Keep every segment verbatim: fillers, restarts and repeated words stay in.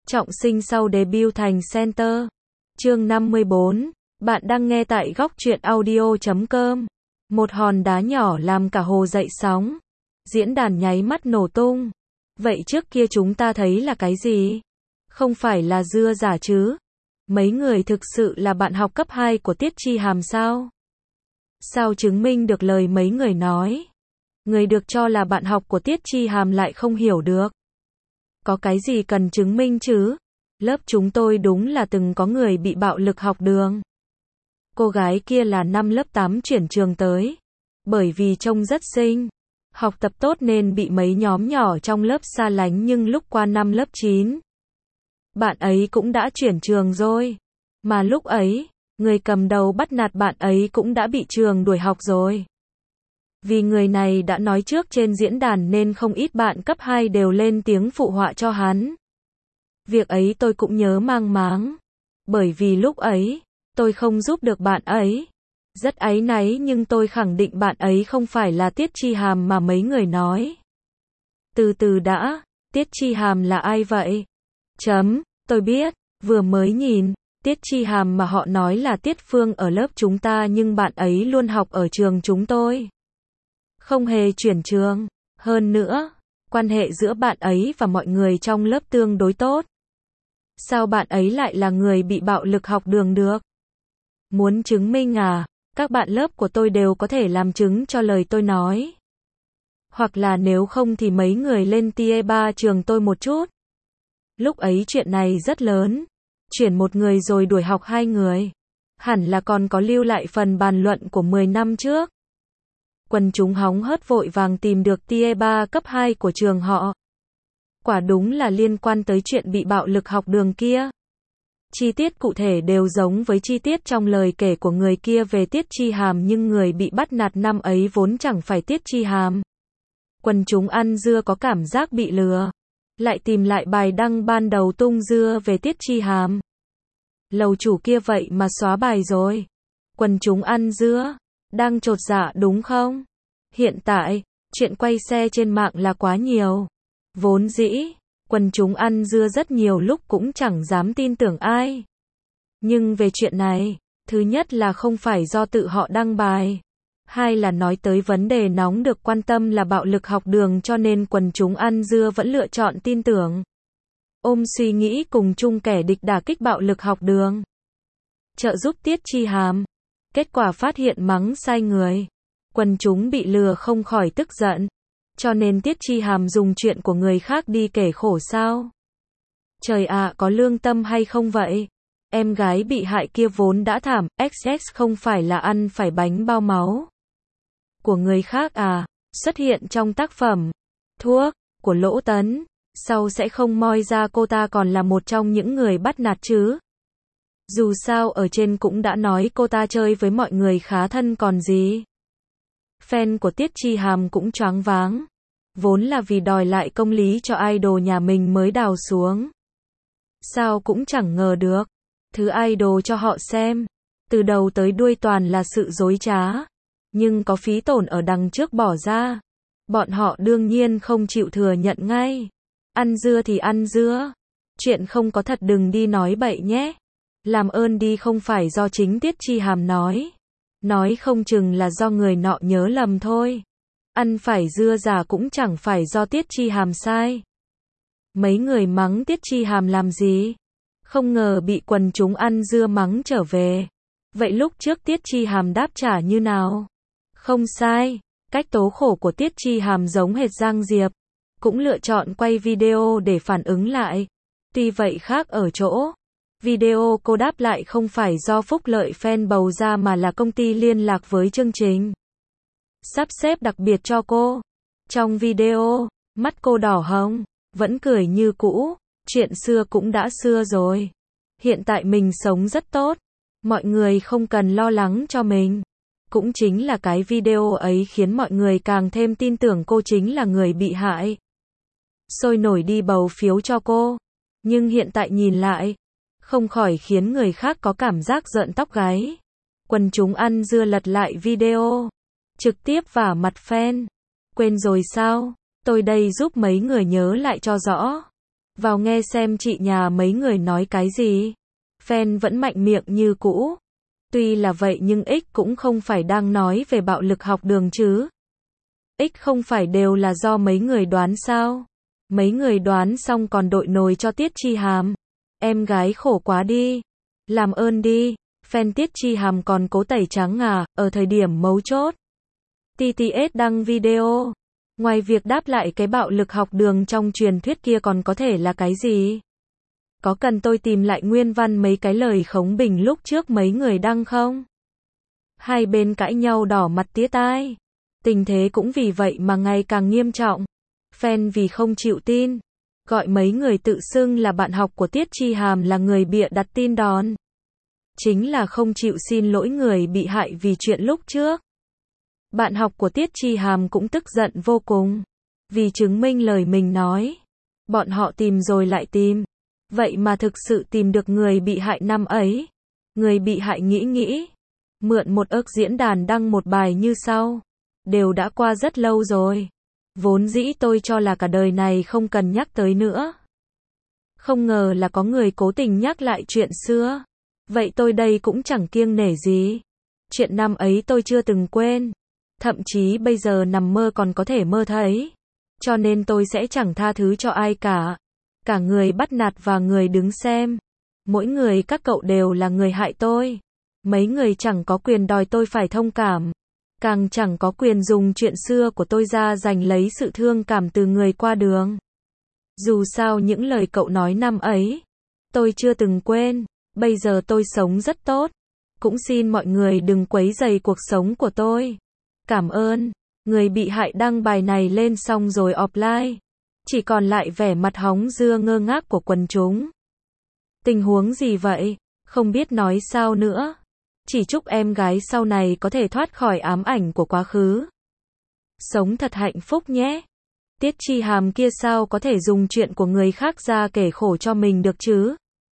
trọng sinh sau debut thành center. Chương năm mươi bốn. Bạn đang nghe tại góc truyện audio chấm com. Một hòn đá nhỏ làm cả hồ dậy sóng. Diễn đàn nháy mắt nổ tung. Vậy trước kia chúng ta thấy là cái gì? Không phải là dưa giả chứ? Mấy người thực sự là bạn học cấp hai của Tiết Chi Hàm sao? Sao chứng minh được lời mấy người nói? Người được cho là bạn học của Tiết Chi Hàm lại không hiểu được. Có cái gì cần chứng minh chứ? Lớp chúng tôi đúng là từng có người bị bạo lực học đường. Cô gái kia là năm lớp tám chuyển trường tới. Bởi vì trông rất xinh, học tập tốt nên bị mấy nhóm nhỏ trong lớp xa lánh, nhưng lúc qua năm lớp chín, bạn ấy cũng đã chuyển trường rồi. Mà lúc ấy, người cầm đầu bắt nạt bạn ấy cũng đã bị trường đuổi học rồi. Vì người này đã nói trước trên diễn đàn nên không ít bạn cấp hai đều lên tiếng phụ họa cho hắn. Việc ấy tôi cũng nhớ mang máng. Bởi vì lúc ấy, tôi không giúp được bạn ấy. Rất áy náy, nhưng tôi khẳng định bạn ấy không phải là Tiết Chi Hàm mà mấy người nói. Từ từ đã, Tiết Chi Hàm là ai vậy? Chấm, tôi biết, vừa mới nhìn, Tiết Chi Hàm mà họ nói là Tiết Phương ở lớp chúng ta, nhưng bạn ấy luôn học ở trường chúng tôi. Không hề chuyển trường. Hơn nữa, quan hệ giữa bạn ấy và mọi người trong lớp tương đối tốt. Sao bạn ấy lại là người bị bạo lực học đường được? Muốn chứng minh à? Các bạn lớp của tôi đều có thể làm chứng cho lời tôi nói. Hoặc là nếu không thì mấy người lên tier ba trường tôi một chút. Lúc ấy chuyện này rất lớn. Chuyển một người rồi đuổi học hai người. Hẳn là còn có lưu lại phần bàn luận của mười năm trước. Quần chúng hóng hớt vội vàng tìm được tier ba cấp hai của trường họ. Quả đúng là liên quan tới chuyện bị bạo lực học đường kia. Chi tiết cụ thể đều giống với chi tiết trong lời kể của người kia về Tiết Chi Hàm, nhưng người bị bắt nạt năm ấy vốn chẳng phải Tiết Chi Hàm. Quần chúng ăn dưa có cảm giác bị lừa. Lại tìm lại bài đăng ban đầu tung dưa về Tiết Chi Hàm. Lầu chủ kia vậy mà xóa bài rồi. Quần chúng ăn dưa đang chột dạ đúng không? Hiện tại, chuyện quay xe trên mạng là quá nhiều. Vốn dĩ, quần chúng ăn dưa rất nhiều lúc cũng chẳng dám tin tưởng ai. Nhưng về chuyện này, thứ nhất là không phải do tự họ đăng bài. Hai là nói tới vấn đề nóng được quan tâm là bạo lực học đường, cho nên quần chúng ăn dưa vẫn lựa chọn tin tưởng. Ôm suy nghĩ cùng chung kẻ địch đả kích bạo lực học đường. Trợ giúp Tiết Chi Hàm. Kết quả phát hiện mắng sai người. Quần chúng bị lừa không khỏi tức giận. Cho nên Tiết Chi Hàm dùng chuyện của người khác đi kể khổ sao? Trời ạ, có lương tâm hay không vậy? Em gái bị hại kia vốn đã thảm, ích ích không phải là ăn phải bánh bao máu của người khác à? Xuất hiện trong tác phẩm Thuốc của Lỗ Tấn, sau sẽ không moi ra cô ta còn là một trong những người bắt nạt chứ? Dù sao ở trên cũng đã nói cô ta chơi với mọi người khá thân còn gì. Fan của Tiết Chi Hàm cũng choáng váng. Vốn là vì đòi lại công lý cho idol nhà mình mới đào xuống. Sao cũng chẳng ngờ được. Thứ idol cho họ xem, từ đầu tới đuôi toàn là sự dối trá. Nhưng có phí tổn ở đằng trước bỏ ra. Bọn họ đương nhiên không chịu thừa nhận ngay. Ăn dưa thì ăn dưa. Chuyện không có thật đừng đi nói bậy nhé. Làm ơn đi, không phải do chính Tiết Chi Hàm nói. Nói không chừng là do người nọ nhớ lầm thôi. Ăn phải dưa giả cũng chẳng phải do Tiết Chi Hàm sai. Mấy người mắng Tiết Chi Hàm làm gì? Không ngờ bị quần chúng ăn dưa mắng trở về. Vậy lúc trước Tiết Chi Hàm đáp trả như nào? Không sai. Cách tố khổ của Tiết Chi Hàm giống hệt Giang Diệp. Cũng lựa chọn quay video để phản ứng lại. Tuy vậy khác ở chỗ, video cô đáp lại không phải do phúc lợi fan bầu ra mà là công ty liên lạc với chương trình sắp xếp đặc biệt cho cô. Trong video, mắt cô đỏ hồng, vẫn cười như cũ. Chuyện xưa cũng đã xưa rồi. Hiện tại mình sống rất tốt. Mọi người không cần lo lắng cho mình. Cũng chính là cái video ấy khiến mọi người càng thêm tin tưởng cô chính là người bị hại. Sôi nổi đi bầu phiếu cho cô. Nhưng hiện tại nhìn lại, không khỏi khiến người khác có cảm giác rợn tóc gáy. Quần chúng ăn dưa lật lại video. Trực tiếp vả mặt fan. Quên rồi sao? Tôi đây giúp mấy người nhớ lại cho rõ. Vào nghe xem chị nhà mấy người nói cái gì. Fan vẫn mạnh miệng như cũ. Tuy là vậy nhưng X cũng không phải đang nói về bạo lực học đường chứ. X không phải đều là do mấy người đoán sao? Mấy người đoán xong còn đội nồi cho Tiết Chi Hàm. Em gái khổ quá đi. Làm ơn đi. Fan Tiết Chi Hàm còn cố tẩy trắng à, ở thời điểm mấu chốt. tê tê ét đăng video. Ngoài việc đáp lại cái bạo lực học đường trong truyền thuyết kia còn có thể là cái gì? Có cần tôi tìm lại nguyên văn mấy cái lời khống bình lúc trước mấy người đăng không? Hai bên cãi nhau đỏ mặt tía tai. Tình thế cũng vì vậy mà ngày càng nghiêm trọng. Fan vì không chịu tin, gọi mấy người tự xưng là bạn học của Tiết Chi Hàm là người bịa đặt tin đồn. Chính là không chịu xin lỗi người bị hại vì chuyện lúc trước. Bạn học của Tiết Chi Hàm cũng tức giận vô cùng. Vì chứng minh lời mình nói. Bọn họ tìm rồi lại tìm. Vậy mà thực sự tìm được người bị hại năm ấy. Người bị hại nghĩ nghĩ. Mượn một ức diễn đàn đăng một bài như sau. Đều đã qua rất lâu rồi. Vốn dĩ tôi cho là cả đời này không cần nhắc tới nữa. Không ngờ là có người cố tình nhắc lại chuyện xưa. Vậy tôi đây cũng chẳng kiêng nể gì. Chuyện năm ấy tôi chưa từng quên. Thậm chí bây giờ nằm mơ còn có thể mơ thấy. Cho nên tôi sẽ chẳng tha thứ cho ai cả. Cả người bắt nạt và người đứng xem. Mỗi người các cậu đều là người hại tôi. Mấy người chẳng có quyền đòi tôi phải thông cảm. Càng chẳng có quyền dùng chuyện xưa của tôi ra giành lấy sự thương cảm từ người qua đường. Dù sao những lời cậu nói năm ấy, tôi chưa từng quên. Bây giờ tôi sống rất tốt. Cũng xin mọi người đừng quấy rầy cuộc sống của tôi. Cảm ơn. Người bị hại đăng bài này lên xong rồi offline. Chỉ còn lại vẻ mặt hóng dưa ngơ ngác của quần chúng. Tình huống gì vậy? Không biết nói sao nữa. Chỉ chúc em gái sau này có thể thoát khỏi ám ảnh của quá khứ. Sống thật hạnh phúc nhé. Tiết Chi Hàm kia sao có thể dùng chuyện của người khác ra kể khổ cho mình được chứ?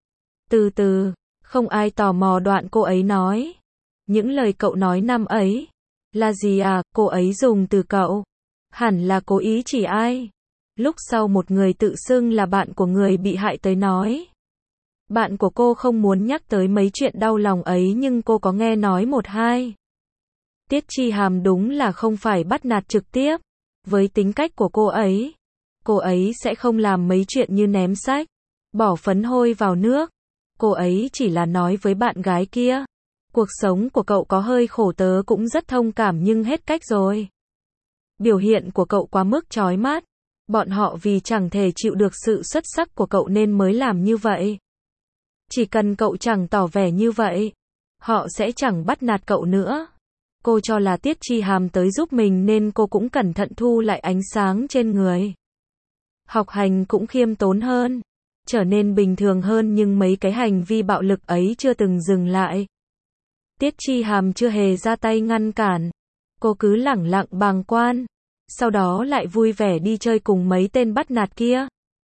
Từ từ, không ai tò mò đoạn cô ấy nói. Những lời cậu nói năm ấy. Là gì à, cô ấy dùng từ cậu. Hẳn là cố ý chỉ ai. Lúc sau một người tự xưng là bạn của người bị hại tới nói. Bạn của cô không muốn nhắc tới mấy chuyện đau lòng ấy nhưng cô có nghe nói một hai. Tiết Chi Hàm đúng là không phải bắt nạt trực tiếp. Với tính cách của cô ấy, cô ấy sẽ không làm mấy chuyện như ném sách, bỏ phấn hôi vào nước. Cô ấy chỉ là nói với bạn gái kia. Cuộc sống của cậu có hơi khổ tớ cũng rất thông cảm nhưng hết cách rồi. Biểu hiện của cậu quá mức chói mắt. Bọn họ vì chẳng thể chịu được sự xuất sắc của cậu nên mới làm như vậy. Chỉ cần cậu chẳng tỏ vẻ như vậy, họ sẽ chẳng bắt nạt cậu nữa. Cô cho là Tiết Chi Hàm tới giúp mình nên cô cũng cẩn thận thu lại ánh sáng trên người. Học hành cũng khiêm tốn hơn, trở nên bình thường hơn nhưng mấy cái hành vi bạo lực ấy chưa từng dừng lại. Tiết Chi Hàm chưa hề ra tay ngăn cản. Cô cứ lẳng lặng bàng quan, sau đó lại vui vẻ đi chơi cùng mấy tên bắt nạt kia.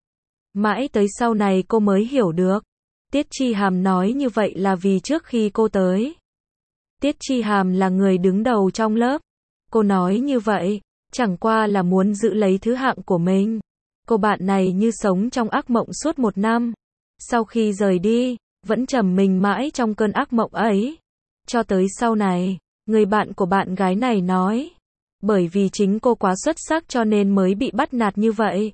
Mãi tới sau này cô mới hiểu được. Tiết Chi Hàm nói như vậy là vì trước khi cô tới, Tiết Chi Hàm là người đứng đầu trong lớp. Cô nói như vậy, chẳng qua là muốn giữ lấy thứ hạng của mình. Cô bạn này như sống trong ác mộng suốt một năm. Sau khi rời đi, vẫn trầm mình mãi trong cơn ác mộng ấy. Cho tới sau này, người bạn của bạn gái này nói, bởi vì chính cô quá xuất sắc cho nên mới bị bắt nạt như vậy.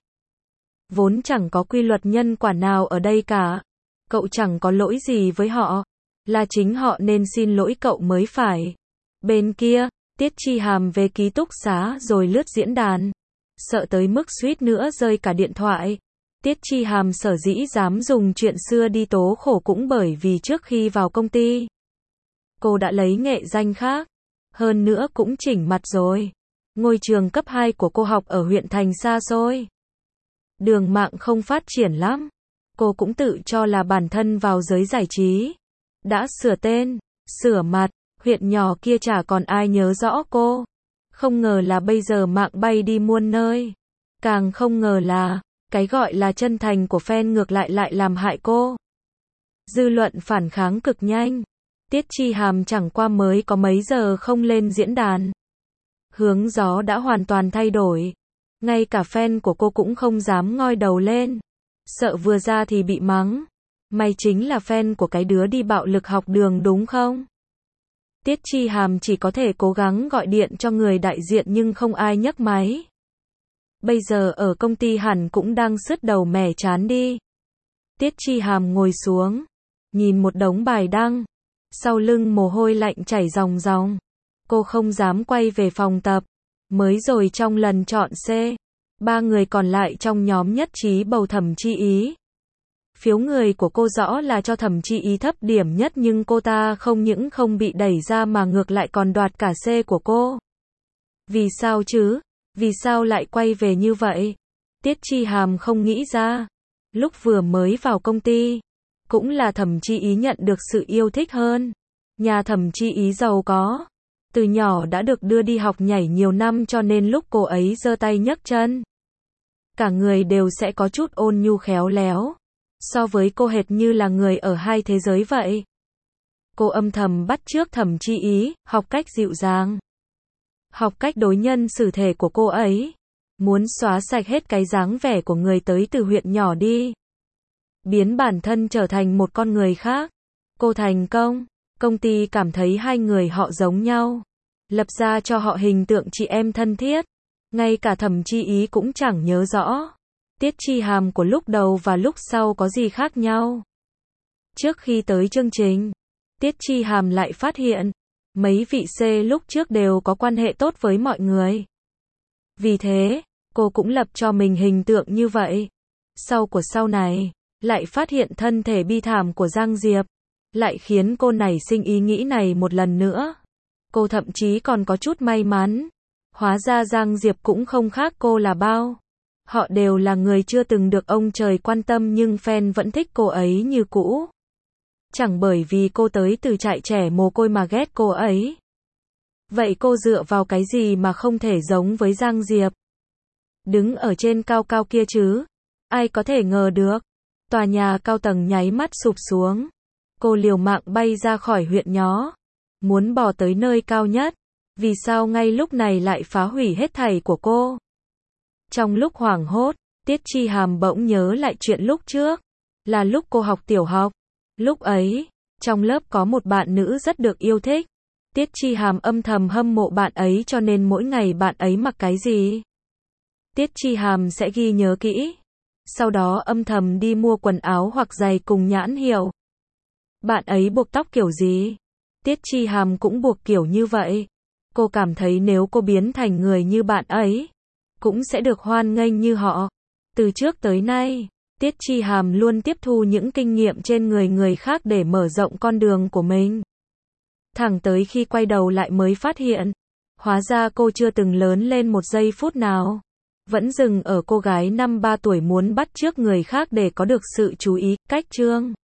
Vốn chẳng có quy luật nhân quả nào ở đây cả. Cậu chẳng có lỗi gì với họ. Là chính họ nên xin lỗi cậu mới phải. Bên kia, Tiết Chi Hàm về ký túc xá rồi lướt diễn đàn. Sợ tới mức suýt nữa rơi cả điện thoại. Tiết Chi Hàm sở dĩ dám dùng chuyện xưa đi tố khổ cũng bởi vì trước khi vào công ty, cô đã lấy nghệ danh khác. Hơn nữa cũng chỉnh mặt rồi. Ngôi trường cấp hai của cô học ở huyện thành xa xôi. Đường mạng không phát triển lắm. Cô cũng tự cho là bản thân vào giới giải trí. Đã sửa tên, sửa mặt, huyện nhỏ kia chả còn ai nhớ rõ cô. Không ngờ là bây giờ mạng bay đi muôn nơi. Càng không ngờ là, cái gọi là chân thành của fan ngược lại lại làm hại cô. Dư luận phản kháng cực nhanh. Tiết Chi Hàm chẳng qua mới có mấy giờ không lên diễn đàn. Hướng gió đã hoàn toàn thay đổi. Ngay cả fan của cô cũng không dám ngoi đầu lên. Sợ vừa ra thì bị mắng. Mày chính là fan của cái đứa đi bạo lực học đường đúng không? Tiết Chi Hàm chỉ có thể cố gắng gọi điện cho người đại diện nhưng không ai nhấc máy. Bây giờ ở công ty hẳn cũng đang sứt đầu mẻ chán đi. Tiết Chi Hàm ngồi xuống, nhìn một đống bài đăng, sau lưng mồ hôi lạnh chảy ròng ròng. Cô không dám quay về phòng tập. Mới rồi trong lần chọn C, ba người còn lại trong nhóm nhất trí bầu Thẩm Chi Ý. Phiếu người của cô rõ là cho Thẩm Chi Ý thấp điểm nhất nhưng cô ta không những không bị đẩy ra mà ngược lại còn đoạt cả C của cô. Vì sao chứ? Vì sao lại quay về như vậy? Tiết Chi Hàm không nghĩ ra. Lúc vừa mới vào công ty, cũng là Thẩm Chi Ý nhận được sự yêu thích hơn. Nhà Thẩm Chi Ý giàu có. Từ nhỏ đã được đưa đi học nhảy nhiều năm cho nên lúc cô ấy giơ tay nhấc chân, cả người đều sẽ có chút ôn nhu khéo léo. So với cô hệt như là người ở hai thế giới vậy. Cô âm thầm bắt chước Thẩm Chi Ý, học cách dịu dàng. Học cách đối nhân xử thể của cô ấy. Muốn xóa sạch hết cái dáng vẻ của người tới từ huyện nhỏ đi. Biến bản thân trở thành một con người khác. Cô thành công. Công ty cảm thấy hai người họ giống nhau. Lập ra cho họ hình tượng chị em thân thiết. Ngay cả Thẩm Chi Ý cũng chẳng nhớ rõ. Tiết Chi Hàm của lúc đầu và lúc sau có gì khác nhau. Trước khi tới chương trình, Tiết Chi Hàm lại phát hiện, mấy vị C lúc trước đều có quan hệ tốt với mọi người. Vì thế, cô cũng lập cho mình hình tượng như vậy. Sau của sau này, lại phát hiện thân thể bi thảm của Giang Diệp, lại khiến cô nảy sinh ý nghĩ này một lần nữa. Cô thậm chí còn có chút may mắn. Hóa ra Giang Diệp cũng không khác cô là bao. Họ đều là người chưa từng được ông trời quan tâm nhưng fan vẫn thích cô ấy như cũ. Chẳng bởi vì cô tới từ trại trẻ mồ côi mà ghét cô ấy. Vậy cô dựa vào cái gì mà không thể giống với Giang Diệp? Đứng ở trên cao cao kia chứ? Ai có thể ngờ được? Tòa nhà cao tầng nháy mắt sụp xuống. Cô liều mạng bay ra khỏi huyện nhó. Muốn bò tới nơi cao nhất. Vì sao ngay lúc này lại phá hủy hết thảy của cô? Trong lúc hoảng hốt, Tiết Chi Hàm bỗng nhớ lại chuyện lúc trước. Là lúc cô học tiểu học. Lúc ấy, trong lớp có một bạn nữ rất được yêu thích. Tiết Chi Hàm âm thầm hâm mộ bạn ấy cho nên mỗi ngày bạn ấy mặc cái gì, Tiết Chi Hàm sẽ ghi nhớ kỹ. Sau đó âm thầm đi mua quần áo hoặc giày cùng nhãn hiệu. Bạn ấy buộc tóc kiểu gì? Tiết Chi Hàm cũng buộc kiểu như vậy. Cô cảm thấy nếu cô biến thành người như bạn ấy, cũng sẽ được hoan nghênh như họ. Từ trước tới nay, Tiết Chi Hàm luôn tiếp thu những kinh nghiệm trên người người khác để mở rộng con đường của mình. Thẳng tới khi quay đầu lại mới phát hiện, hóa ra cô chưa từng lớn lên một giây phút nào. Vẫn dừng ở cô gái năm ba tuổi muốn bắt chước người khác để có được sự chú ý, cách chương.